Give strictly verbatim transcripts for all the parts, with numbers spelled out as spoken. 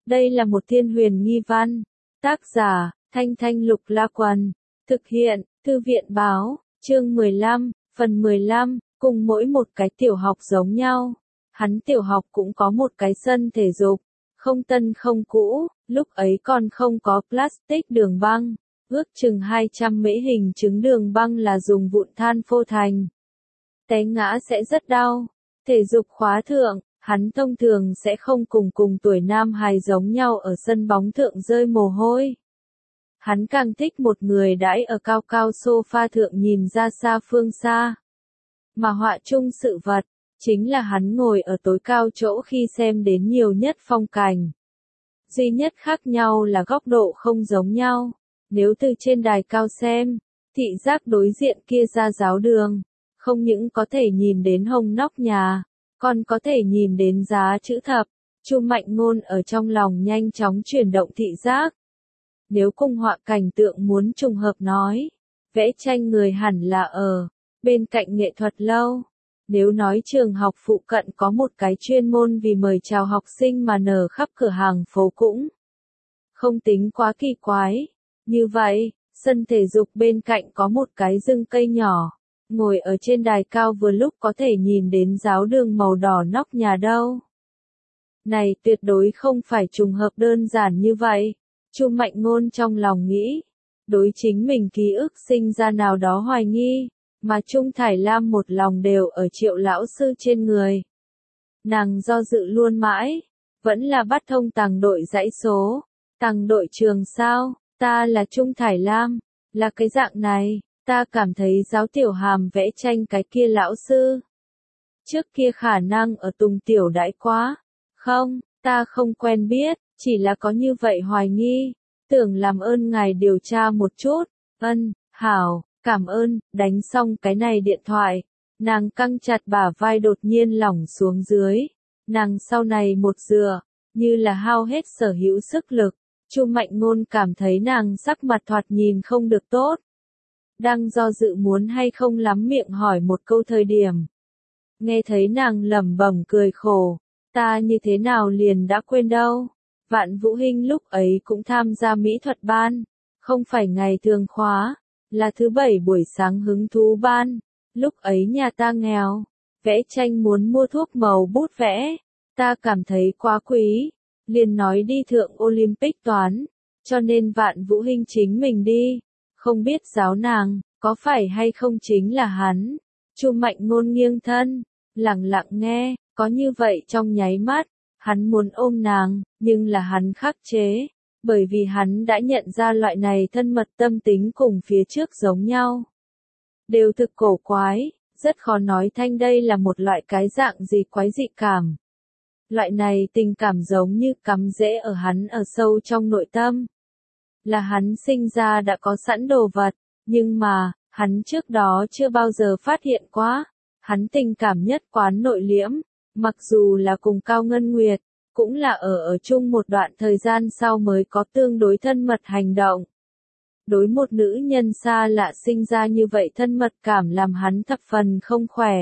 Đây là một thiên huyền nghi văn. Tác giả, Thanh Thanh Lục La Quần. Thực hiện, Thư viện Báo, chương mười lăm, phần mười lăm, cùng mỗi một cái tiểu học giống nhau. Hắn tiểu học cũng có một cái sân thể dục, không tân không cũ, lúc ấy còn không có plastic đường băng, ước chừng hai trăm mễ hình trứng đường băng là dùng vụn than phô thành. Té ngã sẽ rất đau. Thể dục khóa thượng, hắn thông thường sẽ không cùng cùng tuổi nam hài giống nhau ở sân bóng thượng rơi mồ hôi. Hắn càng thích một người đãi ở cao cao sofa thượng nhìn ra xa phương xa. Mà họa chung sự vật, chính là hắn ngồi ở tối cao chỗ khi xem đến nhiều nhất phong cảnh. Duy nhất khác nhau là góc độ không giống nhau. Nếu từ trên đài cao xem, thị giác đối diện kia ra giáo đường, không những có thể nhìn đến hông nóc nhà, còn có thể nhìn đến giá chữ thập. Chu Mạnh Ngôn ở trong lòng nhanh chóng chuyển động thị giác. Nếu cung họa cảnh tượng muốn trùng hợp nói, vẽ tranh người hẳn là ở bên cạnh nghệ thuật lâu. Nếu nói trường học phụ cận có một cái chuyên môn vì mời chào học sinh mà nở khắp cửa hàng phố cũng không tính quá kỳ quái. Như vậy, sân thể dục bên cạnh có một cái rừng cây nhỏ, ngồi ở trên đài cao vừa lúc có thể nhìn đến giáo đường màu đỏ nóc nhà đâu. Này tuyệt đối không phải trùng hợp đơn giản như vậy. Chu Mạnh Ngôn trong lòng nghĩ, đối chính mình ký ức sinh ra nào đó hoài nghi, mà Trung Thải Lam một lòng đều ở Triệu lão sư trên người. Nàng do dự luôn mãi, vẫn là bắt thông tàng đội dãy số. Tàng đội trường sao? Ta là Trung Thải Lam, là cái dạng này, ta cảm thấy giáo tiểu hàm vẽ tranh cái kia lão sư. Trước kia khả năng ở Tùng tiểu đãi quá. Không, ta không quen biết, chỉ là có như vậy hoài nghi. Tưởng làm ơn ngài điều tra một chút. Ân, hảo, cảm ơn. Đánh xong cái này điện thoại, nàng căng chặt bả vai đột nhiên lỏng xuống dưới. Nàng sau này một dựa, như là hao hết sở hữu sức lực. Chu Mạnh Ngôn cảm thấy nàng sắc mặt thoạt nhìn không được tốt. Đang do dự muốn hay không lắm miệng hỏi một câu thời điểm. Nghe thấy nàng lẩm bẩm cười khổ, ta như thế nào liền đã quên đâu. Vạn Vũ Hinh lúc ấy cũng tham gia mỹ thuật ban, không phải ngày thường khóa, là thứ bảy buổi sáng hứng thú ban. Lúc ấy nhà ta nghèo, vẽ tranh muốn mua thuốc màu bút vẽ, ta cảm thấy quá quý, liền nói đi thượng Olympic toán, cho nên Vạn Vũ Hinh chính mình đi, không biết giáo nàng, có phải hay không chính là hắn. Chu Mạnh Ngôn nghiêng thân, lặng lặng nghe, có như vậy trong nháy mắt, hắn muốn ôm nàng, nhưng là hắn khắc chế, bởi vì hắn đã nhận ra loại này thân mật tâm tính cùng phía trước giống nhau. Đều thực cổ quái, rất khó nói thanh đây là một loại cái dạng gì quái dị cảm. Loại này tình cảm giống như cắm rễ ở hắn ở sâu trong nội tâm. Là hắn sinh ra đã có sẵn đồ vật, nhưng mà, hắn trước đó chưa bao giờ phát hiện quá. Hắn tình cảm nhất quán nội liễm, mặc dù là cùng Cao Ngân Nguyệt, cũng là ở ở chung một đoạn thời gian sau mới có tương đối thân mật hành động. Đối một nữ nhân xa lạ sinh ra như vậy thân mật cảm làm hắn thập phần không khỏe.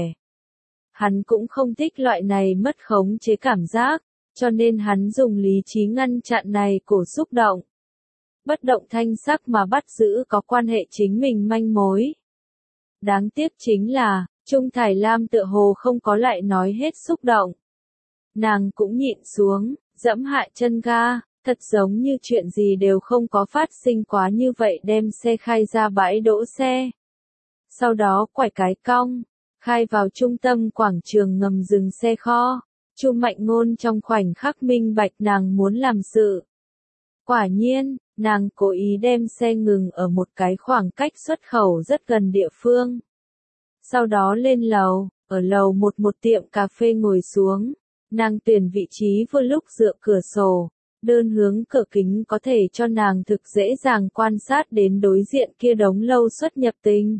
Hắn cũng không thích loại này mất khống chế cảm giác, cho nên hắn dùng lý trí ngăn chặn này cổ xúc động. Bất động thanh sắc mà bắt giữ có quan hệ chính mình manh mối. Đáng tiếc chính là, Trung Thải Lam tựa hồ không có lại nói hết xúc động. Nàng cũng nhịn xuống, dẫm hạ chân ga, thật giống như chuyện gì đều không có phát sinh quá như vậy đem xe khai ra bãi đỗ xe. Sau đó quải cái cong, khai vào trung tâm quảng trường ngầm dừng xe kho. Chu Mạnh Ngôn trong khoảnh khắc minh bạch nàng muốn làm sự. Quả nhiên, nàng cố ý đem xe ngừng ở một cái khoảng cách xuất khẩu rất gần địa phương. Sau đó lên lầu, ở lầu một một tiệm cà phê ngồi xuống. Nàng tuyển vị trí vừa lúc dựa cửa sổ, đơn hướng cửa kính có thể cho nàng thực dễ dàng quan sát đến đối diện kia đống lâu xuất nhập tình.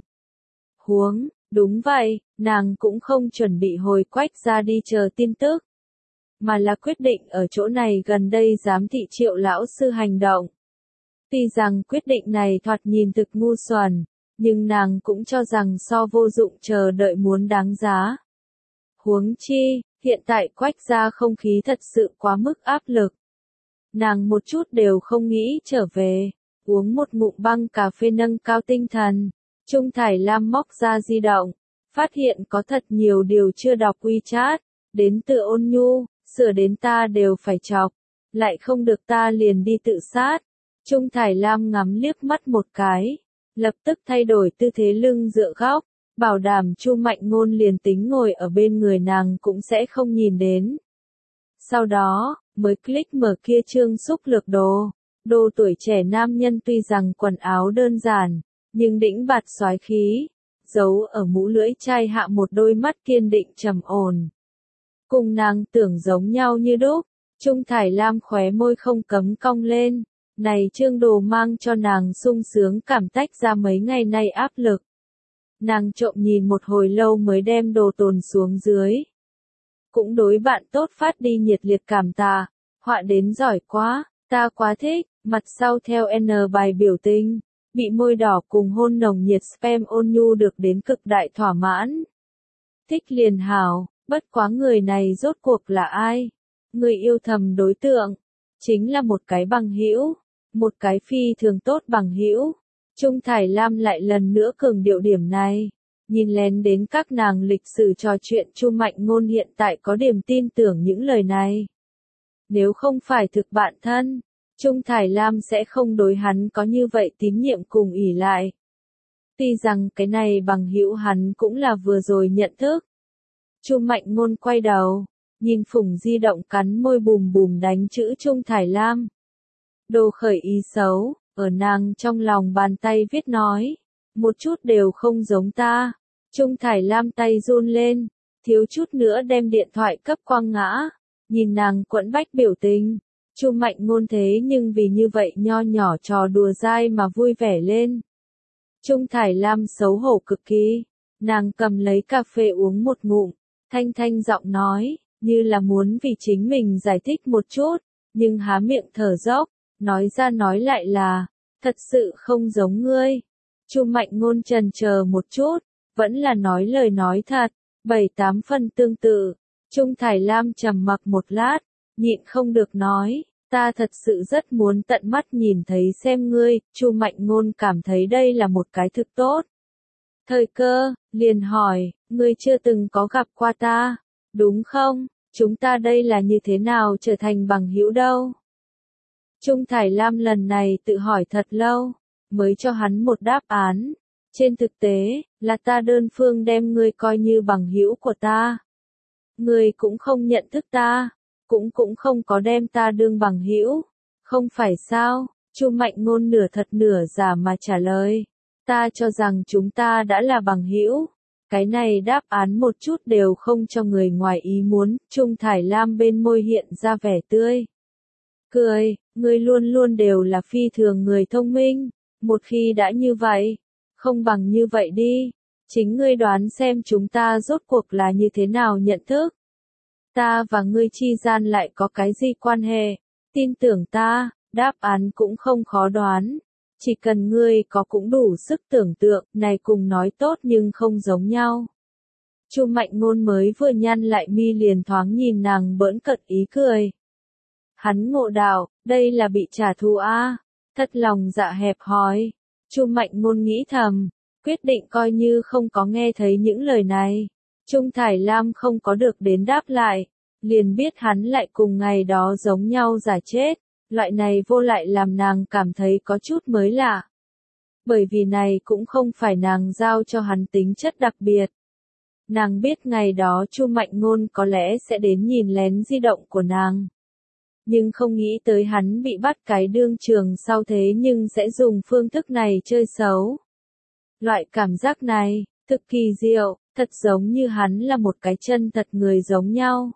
Huống, đúng vậy, nàng cũng không chuẩn bị hồi quách ra đi chờ tin tức, mà là quyết định ở chỗ này gần đây giám thị Triệu lão sư hành động. Tuy rằng quyết định này thoạt nhìn thực ngu xuẩn, nhưng nàng cũng cho rằng so vô dụng chờ đợi muốn đáng giá. Huống chi, hiện tại quách gia không khí thật sự quá mức áp lực. Nàng một chút đều không nghĩ trở về, uống một ngụm băng cà phê nâng cao tinh thần. Trung Thải Lam móc ra di động, phát hiện có thật nhiều điều chưa đọc WeChat, đến từ Ôn Nhu, sửa đến ta đều phải chọc, lại không được ta liền đi tự sát. Trung Thải Lam ngắm liếc mắt một cái, lập tức thay đổi tư thế lưng dựa góc, bảo đảm Chu Mạnh Ngôn liền tính ngồi ở bên người nàng cũng sẽ không nhìn đến. Sau đó, mới click mở kia chương xúc lược đồ. Đồ tuổi trẻ nam nhân tuy rằng quần áo đơn giản, nhưng đĩnh bạt soái khí, giấu ở mũ lưỡi chai hạ một đôi mắt kiên định trầm ổn. Cùng nàng tưởng giống nhau như đúc, Trung Thải Lam khóe môi không cấm cong lên, này chương đồ mang cho nàng sung sướng cảm tách ra mấy ngày nay áp lực. Nàng trộm nhìn một hồi lâu mới đem đồ tồn xuống dưới. Cũng đối bạn tốt phát đi nhiệt liệt cảm tạ, họa đến giỏi quá, ta quá thích, mặt sau theo N bài biểu tình, bị môi đỏ cùng hôn nồng nhiệt spam Ôn Nhu được đến cực đại thỏa mãn. Thích liền hảo, bất quá người này rốt cuộc là ai? Người yêu thầm đối tượng, chính là một cái bằng hữu, một cái phi thường tốt bằng hữu. Trung Thải Lam lại lần nữa cường điệu điểm này, nhìn lén đến các nàng lịch sử trò chuyện. Chu Mạnh Ngôn hiện tại có điểm tin tưởng những lời này. Nếu không phải thực bạn thân, Trung Thải Lam sẽ không đối hắn có như vậy tín nhiệm cùng ỷ lại. Tuy rằng cái này bằng hữu hắn cũng là vừa rồi nhận thức. Chu Mạnh Ngôn quay đầu, nhìn Phùng di động cắn môi bùm bùm đánh chữ Trung Thải Lam. Đồ khởi ý xấu, ở nàng trong lòng bàn tay viết nói, một chút đều không giống ta. Trung Thải Lam tay run lên, thiếu chút nữa đem điện thoại cấp quăng ngã, nhìn nàng quẫn bách biểu tình. Chu Mạnh Ngôn thế nhưng vì như vậy nho nhỏ trò đùa dai mà vui vẻ lên. Trung Thải Lam xấu hổ cực kỳ, nàng cầm lấy cà phê uống một ngụm, thanh thanh giọng nói, như là muốn vì chính mình giải thích một chút, nhưng há miệng thở dốc, nói ra nói lại là, thật sự không giống ngươi. Chu Mạnh Ngôn chần chờ một chút, vẫn là nói lời nói thật, bảy tám phần tương tự. Trung Thải Lam trầm mặc một lát, nhịn không được nói, ta thật sự rất muốn tận mắt nhìn thấy xem ngươi. Chu Mạnh Ngôn cảm thấy đây là một cái thực tốt thời cơ, liền hỏi, ngươi chưa từng có gặp qua ta, đúng không? Chúng ta đây là như thế nào trở thành bằng hữu đâu? Trung Thải Lam lần này tự hỏi thật lâu, mới cho hắn một đáp án. Trên thực tế, là ta đơn phương đem ngươi coi như bằng hữu của ta. Ngươi cũng không nhận thức ta, cũng cũng không có đem ta đương bằng hữu, không phải sao? Chu Mạnh Ngôn nửa thật nửa giả mà trả lời, ta cho rằng chúng ta đã là bằng hữu. Cái này đáp án một chút đều không cho người ngoài ý muốn. Trung Thải Lam bên môi hiện ra vẻ tươi cười, ngươi luôn luôn đều là phi thường người thông minh, một khi đã như vậy, không bằng như vậy đi, chính ngươi đoán xem chúng ta rốt cuộc là như thế nào nhận thức. Ta và ngươi chi gian lại có cái gì quan hệ? Tin tưởng ta, đáp án cũng không khó đoán. Chỉ cần ngươi có cũng đủ sức tưởng tượng, này cùng nói tốt nhưng không giống nhau. Chu Mạnh Ngôn mới vừa nhăn lại mi liền thoáng nhìn nàng bỡn cợt ý cười. Hắn ngộ đạo, đây là bị trả thù a, thật lòng dạ hẹp hòi. Chu Mạnh Ngôn nghĩ thầm, quyết định coi như không có nghe thấy những lời này. Trung Thải Lam không có được đến đáp lại, liền biết hắn lại cùng ngày đó giống nhau giả chết. Loại này vô lại làm nàng cảm thấy có chút mới lạ. Bởi vì này cũng không phải nàng giao cho hắn tính chất đặc biệt. Nàng biết ngày đó Chu Mạnh Ngôn có lẽ sẽ đến nhìn lén di động của nàng. Nhưng không nghĩ tới hắn bị bắt cái đương trường sau thế nhưng sẽ dùng phương thức này chơi xấu. Loại cảm giác này, thực kỳ diệu, thật giống như hắn là một cái chân thật người giống nhau.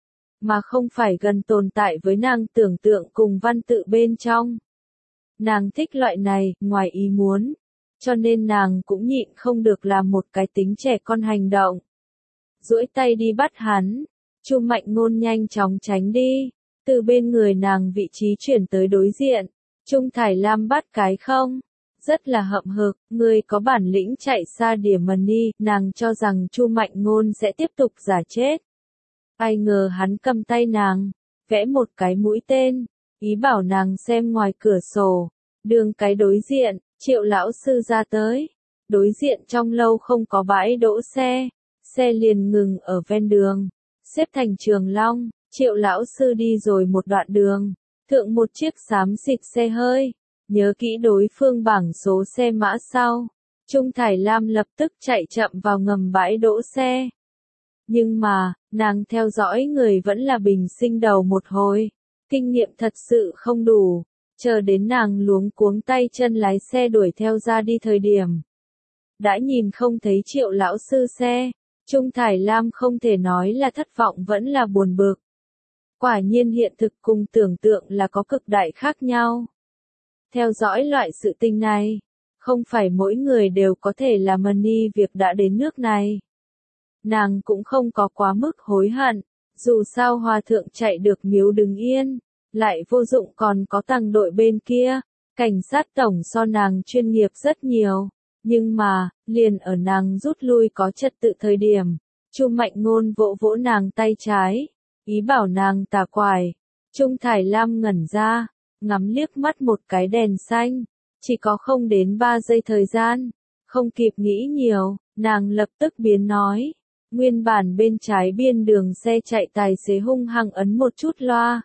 Mà không phải gần tồn tại với nàng tưởng tượng cùng văn tự bên trong. Nàng thích loại này, ngoài ý muốn, cho nên nàng cũng nhịn không được làm một cái tính trẻ con hành động. Duỗi tay đi bắt hắn, Chu Mạnh Ngôn nhanh chóng tránh đi, từ bên người nàng vị trí chuyển tới đối diện. Trung Thải Lam bắt cái không, rất là hậm hực, người có bản lĩnh chạy xa điểm mần đi, nàng cho rằng Chu Mạnh Ngôn sẽ tiếp tục giả chết. Ai ngờ hắn cầm tay nàng, vẽ một cái mũi tên, ý bảo nàng xem ngoài cửa sổ. Đường cái đối diện, Triệu lão sư ra tới. Đối diện trong lâu không có bãi đỗ xe, xe liền ngừng ở ven đường, xếp thành trường long. Triệu lão sư đi rồi một đoạn đường, thượng một chiếc xám xịt xe hơi, nhớ kỹ đối phương bảng số xe mã sau. Trung Thải Lam lập tức chạy chậm vào ngầm bãi đỗ xe. Nhưng mà, nàng theo dõi người vẫn là bình sinh đầu một hồi, kinh nghiệm thật sự không đủ, chờ đến nàng luống cuống tay chân lái xe đuổi theo ra đi thời điểm. Đã nhìn không thấy Triệu lão sư xe, Trung Thải Lam không thể nói là thất vọng vẫn là buồn bực. Quả nhiên hiện thực cùng tưởng tượng là có cực đại khác nhau. Theo dõi loại sự tình này, không phải mỗi người đều có thể làm money việc đã đến nước này. Nàng cũng không có quá mức hối hận, dù sao hòa thượng chạy được miếu đứng yên, lại vô dụng còn có tăng đội bên kia, cảnh sát tổng so nàng chuyên nghiệp rất nhiều. Nhưng mà, liền ở nàng rút lui có trật tự thời điểm, Chu Mạnh Ngôn vỗ vỗ nàng tay trái, ý bảo nàng tà quải. Trung Thải Lam ngẩn ra, ngắm liếc mắt một cái đèn xanh, chỉ có không đến ba giây thời gian, không kịp nghĩ nhiều, nàng lập tức biến nói. Nguyên bản bên trái biên đường xe chạy tài xế hung hăng ấn một chút loa.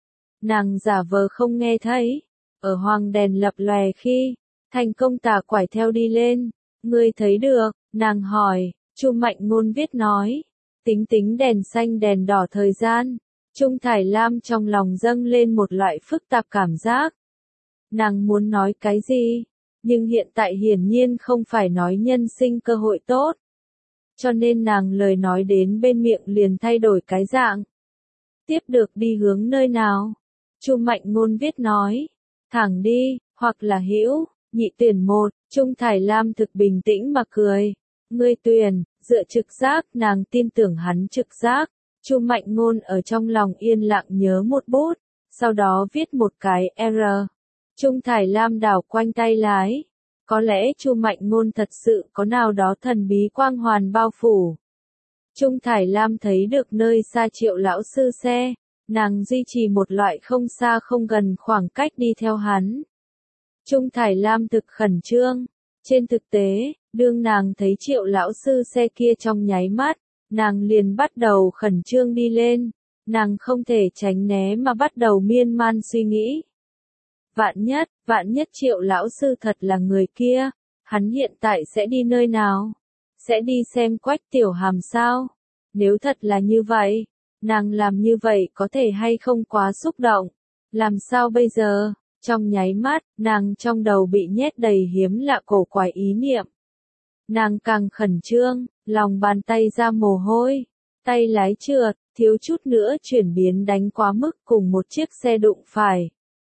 Nàng giả vờ không nghe thấy, ở hoàng đèn lập lòe khi, thành công tà quải theo đi lên. Ngươi thấy được, nàng hỏi. Chu Mạnh Ngôn viết nói. Tính tính đèn xanh đèn đỏ thời gian. Trung Thải Lam trong lòng dâng lên một loại phức tạp cảm giác. Nàng muốn nói cái gì, nhưng hiện tại hiển nhiên không phải nói nhân sinh cơ hội tốt. Cho nên nàng lời nói đến bên miệng liền thay đổi cái dạng. Tiếp được đi hướng nơi nào? Chu Mạnh Ngôn viết nói. Thẳng đi, hoặc là hữu, nhị tuyển một. Trung Thải Lam thực bình tĩnh mà cười. Ngươi tuyển, dựa trực giác, nàng tin tưởng hắn trực giác. Chu Mạnh Ngôn ở trong lòng yên lặng nhớ một bút, sau đó viết một cái R. Trung Thải Lam đảo quanh tay lái. Có lẽ Chu Mạnh Ngôn thật sự có nào đó thần bí quang hoàn bao phủ. Trung Thải Lam thấy được nơi xa Triệu lão sư xe, nàng duy trì một loại không xa không gần khoảng cách đi theo hắn. Trung Thải Lam thực khẩn trương. Trên thực tế, đương nàng thấy Triệu lão sư xe kia trong nháy mắt, nàng liền bắt đầu khẩn trương đi lên. Nàng không thể tránh né mà bắt đầu miên man suy nghĩ. Vạn nhất, vạn nhất Triệu lão sư thật là người kia, hắn hiện tại sẽ đi nơi nào? Sẽ đi xem Quách Tiểu Hàm sao? Nếu thật là như vậy, nàng làm như vậy có thể hay không quá xúc động? Làm sao bây giờ? Trong nháy mắt, nàng trong đầu bị nhét đầy hiếm lạ cổ quái ý niệm. Nàng càng khẩn trương, lòng bàn tay ra mồ hôi, tay lái trượt, thiếu chút nữa chuyển biến đánh quá mức cùng một chiếc xe đụng phải.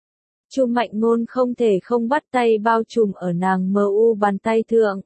Chu Mạnh Ngôn không thể không bắt tay bao trùm ở nàng mờ u bàn tay thượng.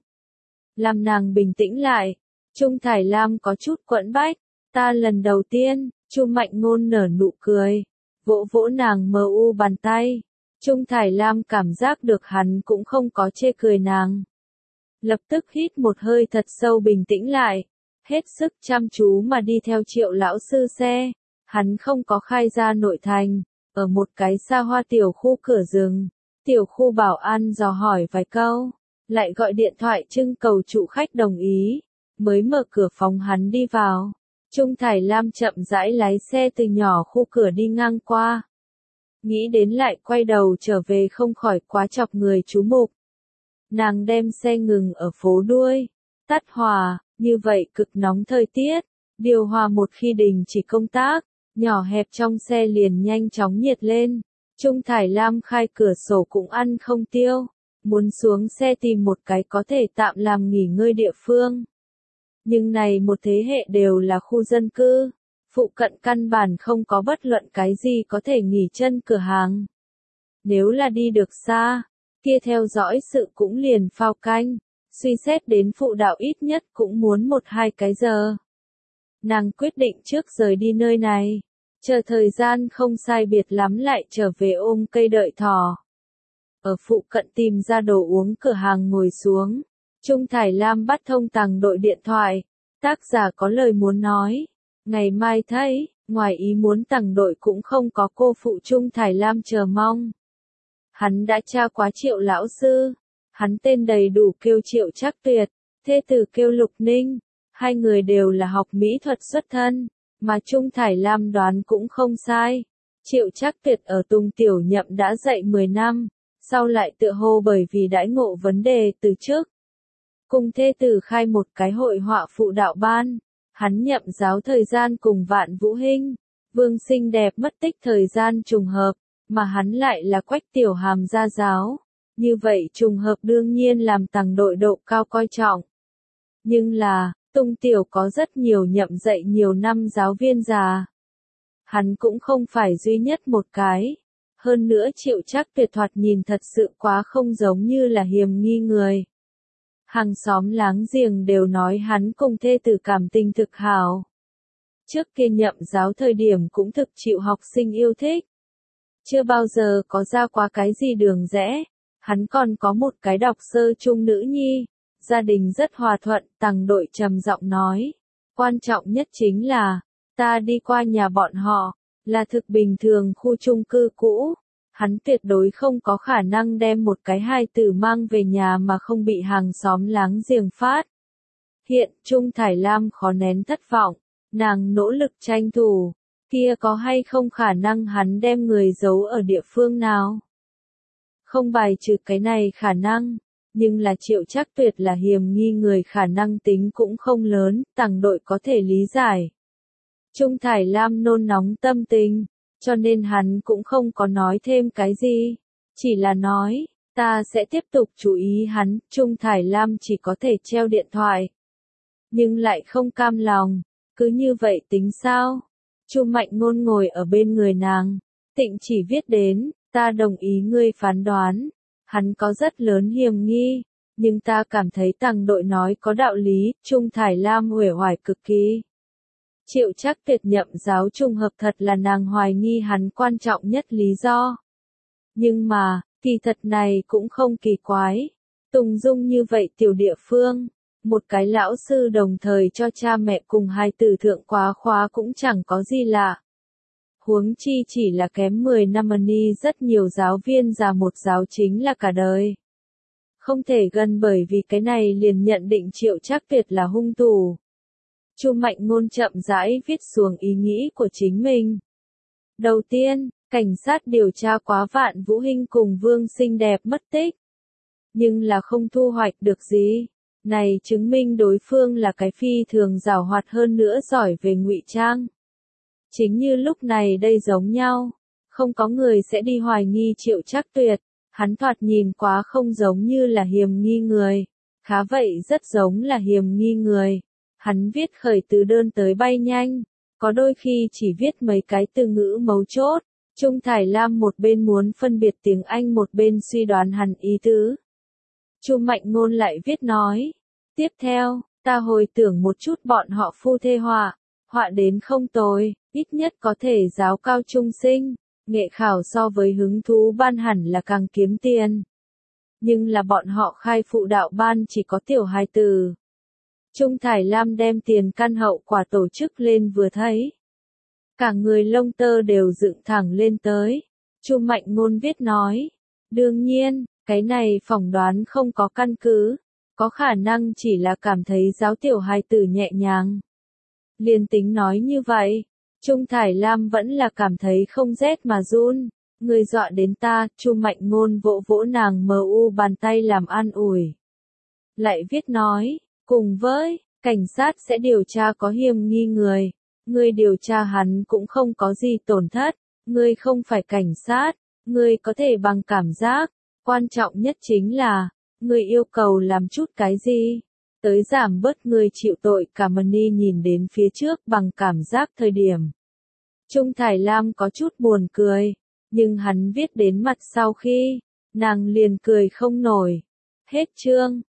Làm nàng bình tĩnh lại. Trung Thải Lam có chút quẫn bách. Ta lần đầu tiên, Chu Mạnh Ngôn nở nụ cười. Vỗ vỗ nàng mờ u bàn tay. Trung Thải Lam cảm giác được hắn cũng không có chê cười nàng. Lập tức hít một hơi thật sâu bình tĩnh lại. Hết sức chăm chú mà đi theo Triệu lão sư xe. Hắn không có khai ra nội thành. Ở một cái xa hoa tiểu khu cửa rừng, tiểu khu bảo an dò hỏi vài câu, lại gọi điện thoại trưng cầu chủ khách đồng ý, mới mở cửa phòng hắn đi vào. Trung Thải Lam chậm rãi lái xe từ nhỏ khu cửa đi ngang qua. Nghĩ đến lại quay đầu trở về không khỏi quá chọc người chú mục. Nàng đem xe ngừng ở phố đuôi, tắt hòa, như vậy cực nóng thời tiết, điều hòa một khi đình chỉ công tác. Nhỏ hẹp trong xe liền nhanh chóng nhiệt lên. Trung Thải Lam khai cửa sổ cũng ăn không tiêu. Muốn xuống xe tìm một cái có thể tạm làm nghỉ ngơi địa phương. Nhưng này một thế hệ đều là khu dân cư. Phụ cận căn bản không có bất luận cái gì có thể nghỉ chân cửa hàng. Nếu là đi được xa, kia theo dõi sự cũng liền phao canh. Suy xét đến phụ đạo ít nhất cũng muốn một hai cái giờ. Nàng quyết định trước rời đi nơi này, chờ thời gian không sai biệt lắm lại trở về ôm cây đợi thỏ. Ở phụ cận tìm ra đồ uống cửa hàng ngồi xuống, Trung Thải Lam bắt thông tàng đội điện thoại, tác giả có lời muốn nói, ngày mai thấy, Ngoài ý muốn Tằng Đội cũng không có cô phụ Trung Thải Lam chờ mong. Hắn đã tra quá Triệu lão sư. Hắn tên đầy đủ kêu Triệu Trác Tuyệt, thê tử kêu Lục Ninh. Hai người đều là học mỹ thuật xuất thân, mà Trung Thải Lam đoán cũng không sai. Triệu Trác Tuyệt ở Tùng Tiểu Nhậm đã dạy mười năm, sau lại tựa hồ bởi vì đãi ngộ vấn đề từ trước. Cùng thê tử khai một cái hội họa phụ đạo ban, hắn nhậm giáo thời gian cùng Vạn Vũ Hinh, Vương Xinh Đẹp mất tích thời gian trùng hợp, mà hắn lại là Quách Tiểu Hàm gia giáo. Như vậy trùng hợp đương nhiên làm Tằng Đội độ cao coi trọng. Nhưng là, Tùng Tiểu có rất nhiều nhậm dạy nhiều năm giáo viên già. Hắn cũng không phải duy nhất một cái. Hơn nữa Triệu Trác Tuyệt thoạt nhìn thật sự quá không giống như là hiềm nghi người. Hàng xóm láng giềng đều nói hắn cùng thê tử cảm tình thực hảo. Trước kia nhậm giáo thời điểm cũng thực chịu học sinh yêu thích. Chưa bao giờ có ra quá cái gì đường rẽ. Hắn còn có một cái đọc sơ trung nữ nhi. Gia đình rất hòa thuận, Tằng Đội trầm giọng nói. Quan trọng nhất chính là, ta đi qua nhà bọn họ, là thực bình thường khu chung cư cũ. Hắn tuyệt đối không có khả năng đem một cái hài tử mang về nhà mà không bị hàng xóm láng giềng phát. Hiện Trung Thải Lam khó nén thất vọng, nàng nỗ lực tranh thủ, kia có hay không khả năng hắn đem người giấu ở địa phương nào? Không bài trừ cái này khả năng, nhưng là Triệu Trác Tuyệt là hiềm nghi người khả năng tính cũng không lớn, Tằng Đội có thể lý giải. Trung Thải Lam nôn nóng tâm tình, cho nên hắn cũng không có nói thêm cái gì, chỉ là nói, ta sẽ tiếp tục chú ý hắn. Trung Thải Lam chỉ có thể treo điện thoại, nhưng lại không cam lòng, cứ như vậy tính sao? Chu Mạnh Ngôn ngồi ở bên người nàng, Tịnh chỉ viết đến, ta đồng ý ngươi phán đoán, hắn có rất lớn hiềm nghi, nhưng ta cảm thấy Tằng Đội nói có đạo lý. Trung Thải Lam uể oải cực kỳ. Triệu Trác Tuyệt nhậm giáo trùng hợp thật là nàng hoài nghi hắn quan trọng nhất lý do. Nhưng mà, kỳ thật này cũng không kỳ quái. Tùng Dung như vậy tiểu địa phương, một cái lão sư đồng thời cho cha mẹ cùng hai tử thượng quá khóa cũng chẳng có gì lạ. Huống chi chỉ là kém mười năm ni rất nhiều giáo viên già một giáo chính là cả đời. Không thể gần bởi vì cái này liền nhận định Triệu Trác Tuyệt là hung thủ. Chu Mạnh Ngôn chậm rãi viết xuống ý nghĩ của chính mình. Đầu tiên, cảnh sát điều tra quá Vạn Vũ Hinh cùng Vương Xinh Đẹp mất tích. Nhưng là không thu hoạch được gì. Này chứng minh đối phương là cái phi thường giàu hoạt hơn nữa giỏi về ngụy trang. Chính như lúc này đây giống nhau. Không có người sẽ đi hoài nghi Triệu Trác Tuyệt. Hắn thoạt nhìn quá không giống như là hiềm nghi người. Khá vậy rất giống là hiềm nghi người. Hắn viết khởi từ đơn tới bay nhanh, có đôi khi chỉ viết mấy cái từ ngữ mấu chốt. Trung Thải Lam một bên muốn phân biệt tiếng Anh một bên suy đoán hắn ý tứ. Chu Mạnh Ngôn lại viết nói, tiếp theo, ta hồi tưởng một chút bọn họ phu thê họa, họa đến không tồi, ít nhất có thể giáo cao trung sinh, nghệ khảo so với hứng thú ban hẳn là càng kiếm tiền. Nhưng là bọn họ khai phụ đạo ban chỉ có tiểu hài tử. Trung Thải Lam đem tiền căn hậu quả tổ chức lên vừa thấy. Cả người lông tơ đều dựng thẳng lên tới. Chu Mạnh Ngôn viết nói. Đương nhiên, cái này phỏng đoán không có căn cứ. Có khả năng chỉ là cảm thấy giáo tiểu hài tử nhẹ nhàng. Liên tính nói như vậy. Trung Thải Lam vẫn là cảm thấy không rét mà run. Người dọa đến ta. Chu Mạnh Ngôn vỗ vỗ nàng mờ u bàn tay làm an ủi. Lại viết nói. Cùng với, cảnh sát sẽ điều tra có hiềm nghi người. Ngươi điều tra hắn cũng không có gì tổn thất. Ngươi không phải cảnh sát. Ngươi có thể bằng cảm giác. Quan trọng nhất chính là, ngươi yêu cầu làm chút cái gì. Tới giảm bớt ngươi chịu tội. Cảm ơn ni nhìn đến phía trước bằng cảm giác thời điểm. Trung Thải Lam có chút buồn cười. Nhưng hắn viết đến mặt sau khi, nàng liền cười không nổi. Hết chương.